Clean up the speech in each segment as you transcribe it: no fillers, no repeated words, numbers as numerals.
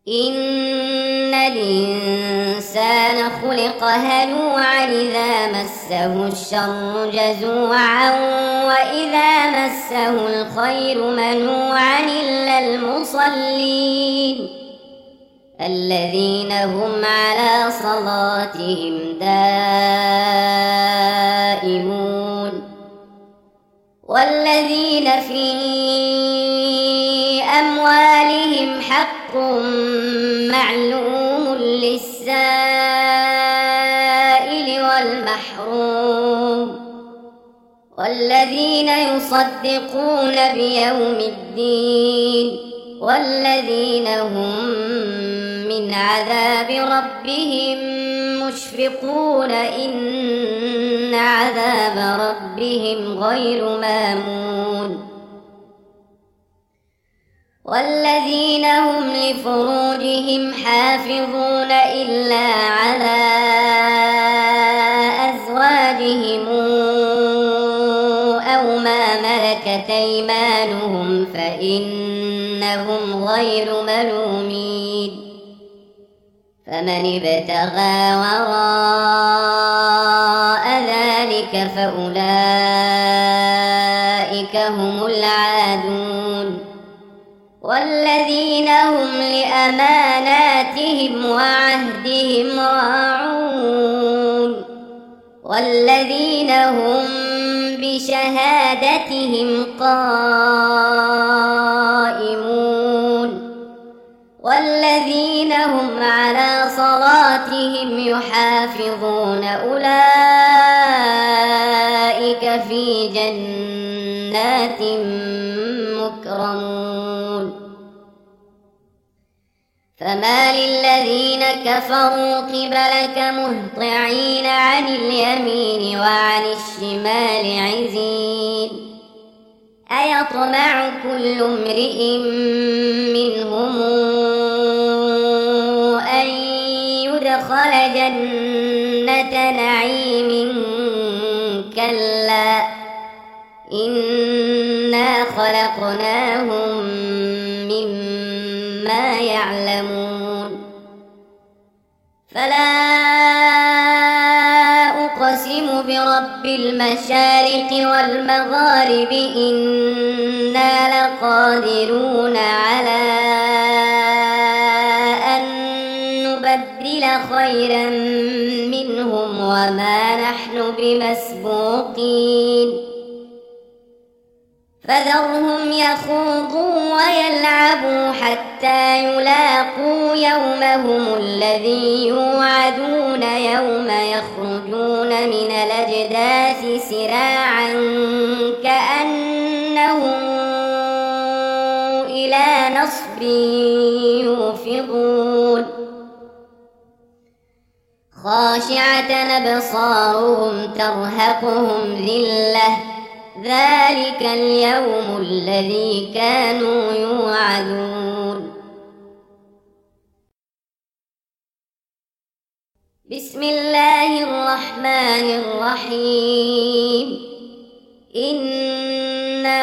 إن الإنسان خلق هلوعا إذا مسه الشر جزوعا وإذا مسه الخير منوعا إلا المصلين الذين هم على صلاتهم دائمون والذين في أموالهم حق معلوم للسائل والمحروم والذين يصدقون بيوم الدين والذين هم من عذاب ربهم مشفقون إن عذاب ربهم غير مامون والذين هم لفروجهم حافظون إلا على أزواجهم أو ما ملكت أيمانهم فإنهم غير ملومين فمن ابتغى وراء ذلك فأولئك هم العادون والذين هم لأماناتهم وعهدهم راعون والذين هم بشهادتهم قائمون والذين هم على صلاتهم يحافظون أولئك في جنات مكرمون فما للذين كفروا قبلك مهطعين عن اليمين وعن الشمال عزين أيطمع كل امرئ منهم أن يدخل جنة نعيم كلا إنا خلقناهم مما يعلمون فلا أقسم برب المشارق والمغارب إنا لقادرون على أن نبدل خيرا منهم وما نحن بمسبوقين فذرهم يخوضوا ويلعبوا حتى يلاقوا يومهم الذي يوعدون يوم يخرجون من الأجداث سراعا كأنهم إلى نصب يوفضون خاشعة أبصارهم ترهقهم ذلة ذلك اليوم الذي كانوا يوعدون بسم الله الرحمن الرحيم إنا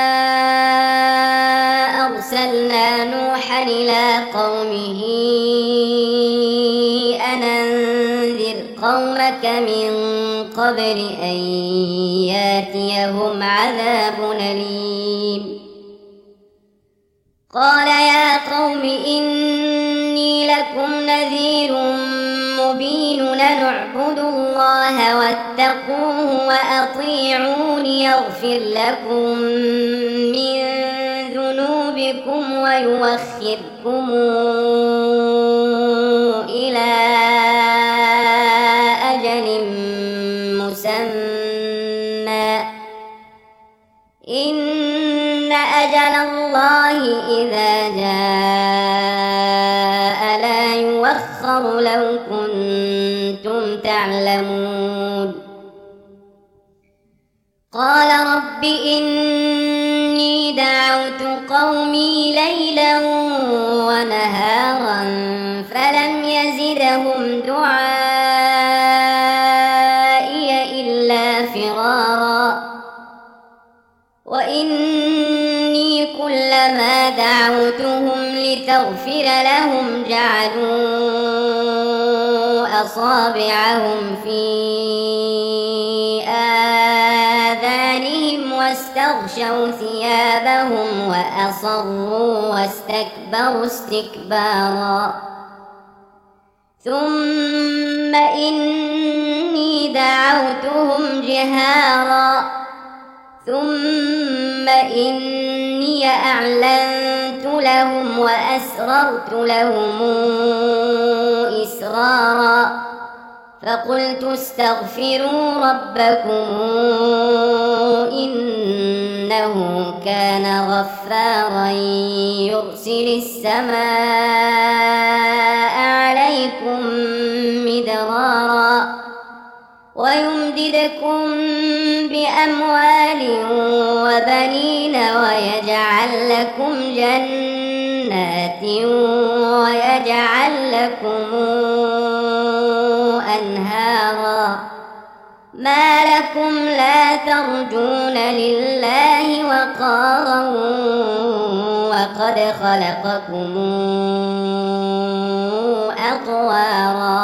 أرسلنا نوحا إلى قومه أن أنذر قومك من قبل أن ياتيهم عذاب أليم قال يا قوم إني لكم نذير مبين اعبدوا الله واتقوه وأطيعون يغفر لكم من ذنوبكم ويؤخركم إلى أجل مسمى إن أجل الله إذا جاء لا يؤخر لو كنتم تعلمون قال رب إني دعوت قومي ليلا ونهارا فلم يزدهم دعائي إلا فرارا وإني كلما دعوتهم لتغفر ليغفر لهم جعلوا أصابعهم في آذانهم واستغشوا ثيابهم وأصروا واستكبروا استكبارا ثم إني دعوتهم جهارا ثم إني أعلنت لهم وأسررت لهم إسرارا فقلت استغفروا ربكم إنه كان غفارا يرسل السماء عليكم مدرارا ويمددكم بأموال وبنين ويجعل لكم جنات ويجعل لكم أنهارا ما لكم لا ترجون لله وقارا وقد خلقكم أطوارا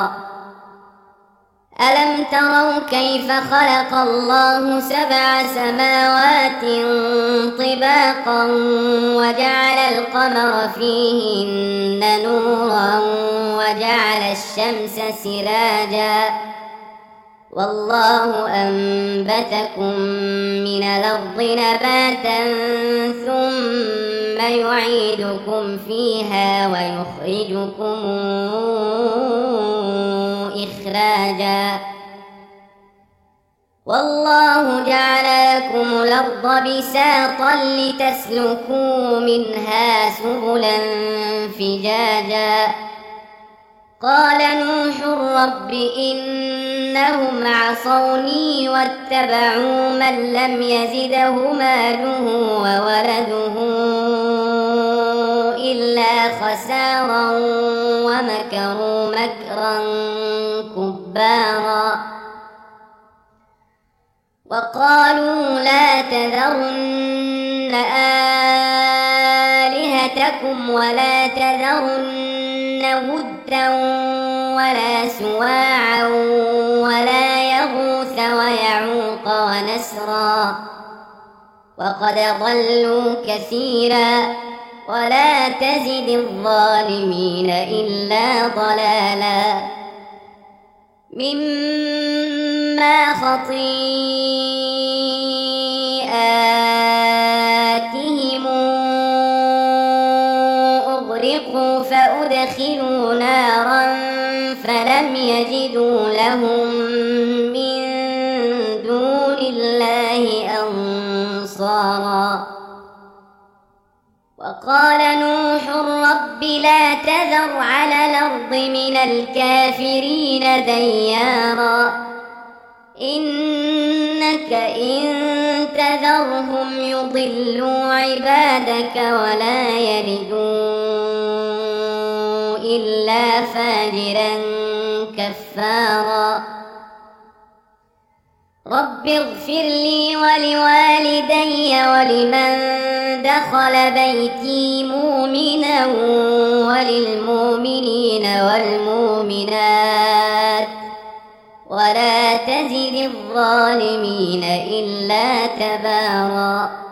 ألم تروا كيف خلق الله 7 سماوات طباقا وجعل القمر فيهن نورا وجعل الشمس سراجا والله أنبتكم من الأرض نباتا ثم يعيدكم فيها ويخرجكم إخراجا والله جعل لكم الأرض بساطا لتسلكوا منها سبلا فجاجا قال نوح رب إنهم عصوني واتبعوا من لم يزده ماله وولده إلا خسارا ومكروا مكرا كبارا وقالوا لا تذرن آلهتكم ولا تذرن ودا ولا سواعا ولا يغوث ويعوق ونسرا وقد ضلوا كثيرا ولا تزد الظالمين إلا ضلالا مما خطيئاتهم أغرقوا فأدخلوا نارا فلم يجدوا لهم من دون الله أنصارا وقال نوح رب لا تذر على الأرض من الكافرين ديارا إنك إن تذرهم يضلوا عبادك ولا يلدوا إلا فاجرا كفارا رب اغفر لي ولوالدي ولمن دخل بيتي مؤمنا وللمؤمنين والمؤمنات ولا تزد الظالمين إلا تبارا.